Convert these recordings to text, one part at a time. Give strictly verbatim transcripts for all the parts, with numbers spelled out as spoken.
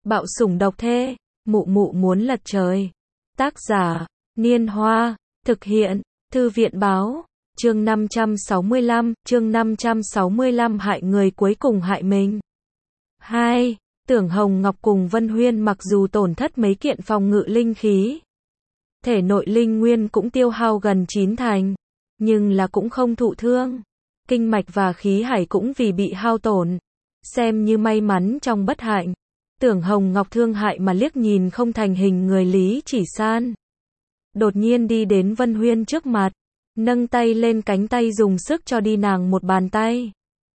Bạo sủng độc thê, mụ mụ muốn lật trời. Tác giả, Niên Hoa, thực hiện, Thư viện báo, chương năm trăm sáu mươi lăm, chương năm trăm sáu mươi lăm hại người cuối cùng hại mình. hai. Tưởng Hồng Ngọc cùng Vân Huyên mặc dù tổn thất mấy kiện phòng ngự linh khí, thể nội linh nguyên cũng tiêu hao gần chín thành, nhưng là cũng không thụ thương. Kinh mạch và khí hải cũng vì bị hao tổn, xem như may mắn trong bất hạnh. Tưởng Hồng Ngọc thương hại mà liếc nhìn không thành hình người Lý Chỉ San. Đột nhiên đi đến Vân Huyên trước mặt, nâng tay lên cánh tay dùng sức cho đi nàng một bàn tay.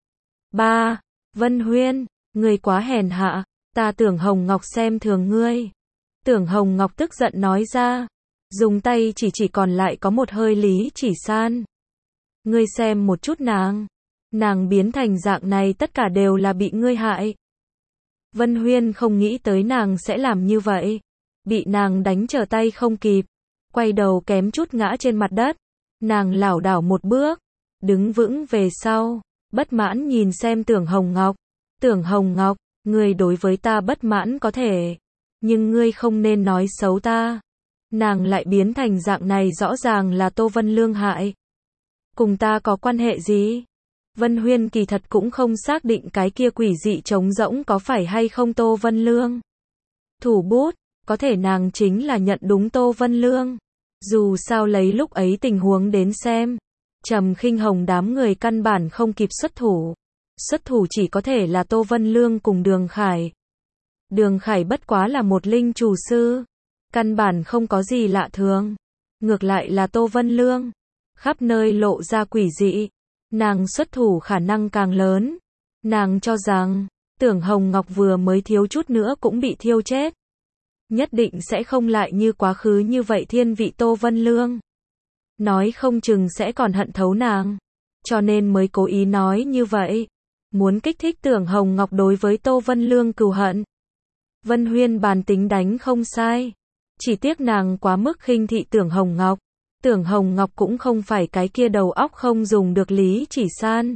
Ba, Vân Huyên, ngươi quá hèn hạ, ta Tưởng Hồng Ngọc xem thường ngươi. Tưởng Hồng Ngọc tức giận nói ra, dùng tay chỉ chỉ còn lại có một hơi Lý Chỉ San. Ngươi xem một chút nàng, nàng biến thành dạng này tất cả đều là bị ngươi hại. Vân Huyên không nghĩ tới nàng sẽ làm như vậy, bị nàng đánh trở tay không kịp, quay đầu kém chút ngã trên mặt đất. Nàng lảo đảo một bước, đứng vững về sau, bất mãn nhìn xem Tưởng Hồng Ngọc. Tưởng Hồng Ngọc, ngươi đối với ta bất mãn có thể, nhưng ngươi không nên nói xấu ta. Nàng lại biến thành dạng này rõ ràng là Tô Vân Lương hại. Cùng ta có quan hệ gì? Vân Huyên kỳ thật cũng không xác định cái kia quỷ dị trống rỗng có phải hay không Tô Vân Lương. Thủ bút, có thể nàng chính là nhận đúng Tô Vân Lương. Dù sao lấy lúc ấy tình huống đến xem, Trầm Khinh Hồng đám người căn bản không kịp xuất thủ. Xuất thủ chỉ có thể là Tô Vân Lương cùng Đường Khải. Đường Khải bất quá là một linh chủ sư, căn bản không có gì lạ thường. Ngược lại là Tô Vân Lương, khắp nơi lộ ra quỷ dị, nàng xuất thủ khả năng càng lớn. Nàng cho rằng, Tưởng Hồng Ngọc vừa mới thiếu chút nữa cũng bị thiêu chết. Nhất định sẽ không lại như quá khứ như vậy thiên vị Tô Vân Lương. Nói không chừng sẽ còn hận thấu nàng. Cho nên mới cố ý nói như vậy. Muốn kích thích Tưởng Hồng Ngọc đối với Tô Vân Lương cừu hận. Vân Huyên bàn tính đánh không sai. Chỉ tiếc nàng quá mức khinh thị Tưởng Hồng Ngọc. Tưởng Hồng Ngọc cũng không phải cái kia đầu óc không dùng được Lý Chỉ San.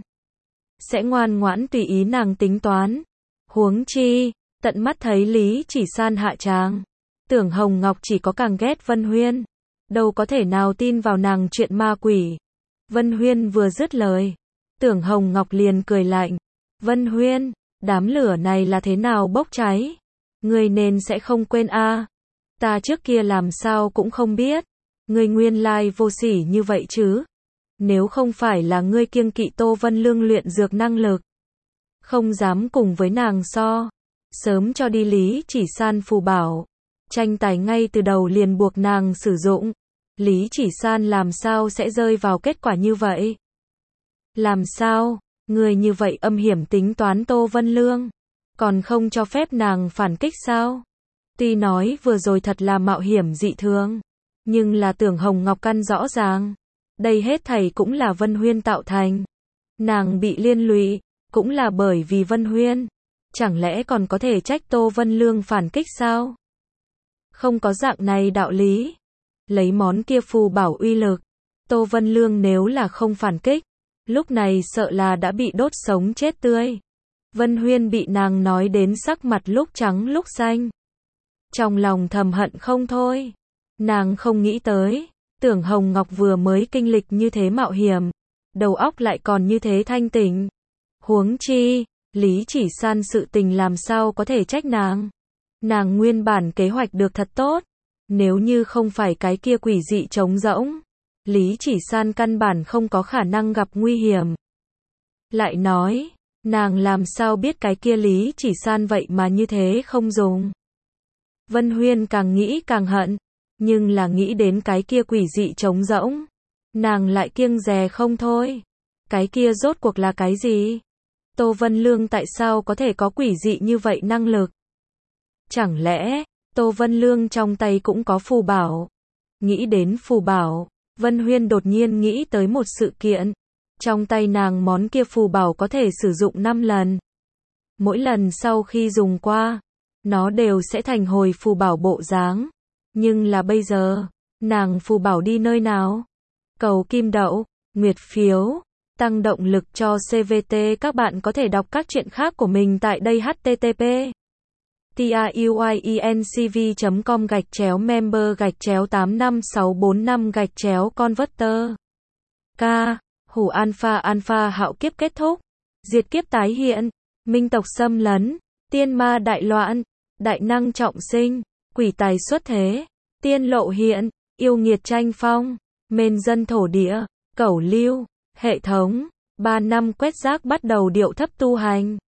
Sẽ ngoan ngoãn tùy ý nàng tính toán. Huống chi, tận mắt thấy Lý Chỉ San hạ tràng. Tưởng Hồng Ngọc chỉ có càng ghét Vân Huyên. Đâu có thể nào tin vào nàng chuyện ma quỷ. Vân Huyên vừa dứt lời, Tưởng Hồng Ngọc liền cười lạnh. Vân Huyên, đám lửa này là thế nào bốc cháy? Ngươi nên sẽ không quên a? À. Ta trước kia làm sao cũng không biết. Ngươi nguyên lai vô sỉ như vậy chứ? Nếu không phải là ngươi kiêng kỵ Tô Vân Lương luyện dược năng lực, không dám cùng với nàng so, sớm cho đi Lý Chỉ San phù bảo. Tranh tài ngay từ đầu liền buộc nàng sử dụng. Lý Chỉ San làm sao sẽ rơi vào kết quả như vậy? Làm sao? Người như vậy âm hiểm tính toán Tô Vân Lương, còn không cho phép nàng phản kích sao? Tuy nói vừa rồi thật là mạo hiểm dị thường, nhưng là Tưởng Hồng Ngọc căn rõ ràng, đây hết thảy cũng là Vân Huyên tạo thành. Nàng bị liên lụy, cũng là bởi vì Vân Huyên. Chẳng lẽ còn có thể trách Tô Vân Lương phản kích sao? Không có dạng này đạo lý. Lấy món kia phù bảo uy lực, Tô Vân Lương nếu là không phản kích, lúc này sợ là đã bị đốt sống chết tươi. Vân Huyên bị nàng nói đến sắc mặt lúc trắng lúc xanh. Trong lòng thầm hận không thôi. Nàng không nghĩ tới, Tưởng Hồng Ngọc vừa mới kinh lịch như thế mạo hiểm, đầu óc lại còn như thế thanh tỉnh. Huống chi, Lý Chỉ San sự tình làm sao có thể trách nàng. Nàng nguyên bản kế hoạch được thật tốt. Nếu như không phải cái kia quỷ dị trống rỗng, Lý Chỉ San căn bản không có khả năng gặp nguy hiểm. Lại nói, nàng làm sao biết cái kia Lý Chỉ San vậy mà như thế không dùng. Vân Huyên càng nghĩ càng hận, nhưng là nghĩ đến cái kia quỷ dị trống rỗng, nàng lại kiêng dè không thôi. Cái kia rốt cuộc là cái gì? Tô Vân Lương tại sao có thể có quỷ dị như vậy năng lực? Chẳng lẽ Tô Vân Lương trong tay cũng có phù bảo? Nghĩ đến phù bảo, Vân Huyên đột nhiên nghĩ tới một sự kiện. Trong tay nàng món kia phù bảo có thể sử dụng năm lần. Mỗi lần sau khi dùng qua, nó đều sẽ thành hồi phù bảo bộ dáng. Nhưng là bây giờ, nàng phù bảo đi nơi nào? Cầu kim đậu, nguyệt phiếu, tăng động lực cho xê vê tê. Các bạn có thể đọc các truyện khác của mình tại đây. H T T P tiuyencv chấm com gạch chéo member gạch chéo tám năm sáu bốn năm gạch chéo converter. K. Hủ alpha alpha hạo kiếp kết thúc. Diệt kiếp tái hiện. Minh tộc xâm lấn. Tiên ma đại loạn. Đại năng trọng sinh. Quỷ tài xuất thế. Tiên lộ hiện. Yêu nghiệt tranh phong. Mền dân thổ địa. Cẩu lưu. Hệ thống. Ba năm quét rác bắt đầu điệu thấp tu hành.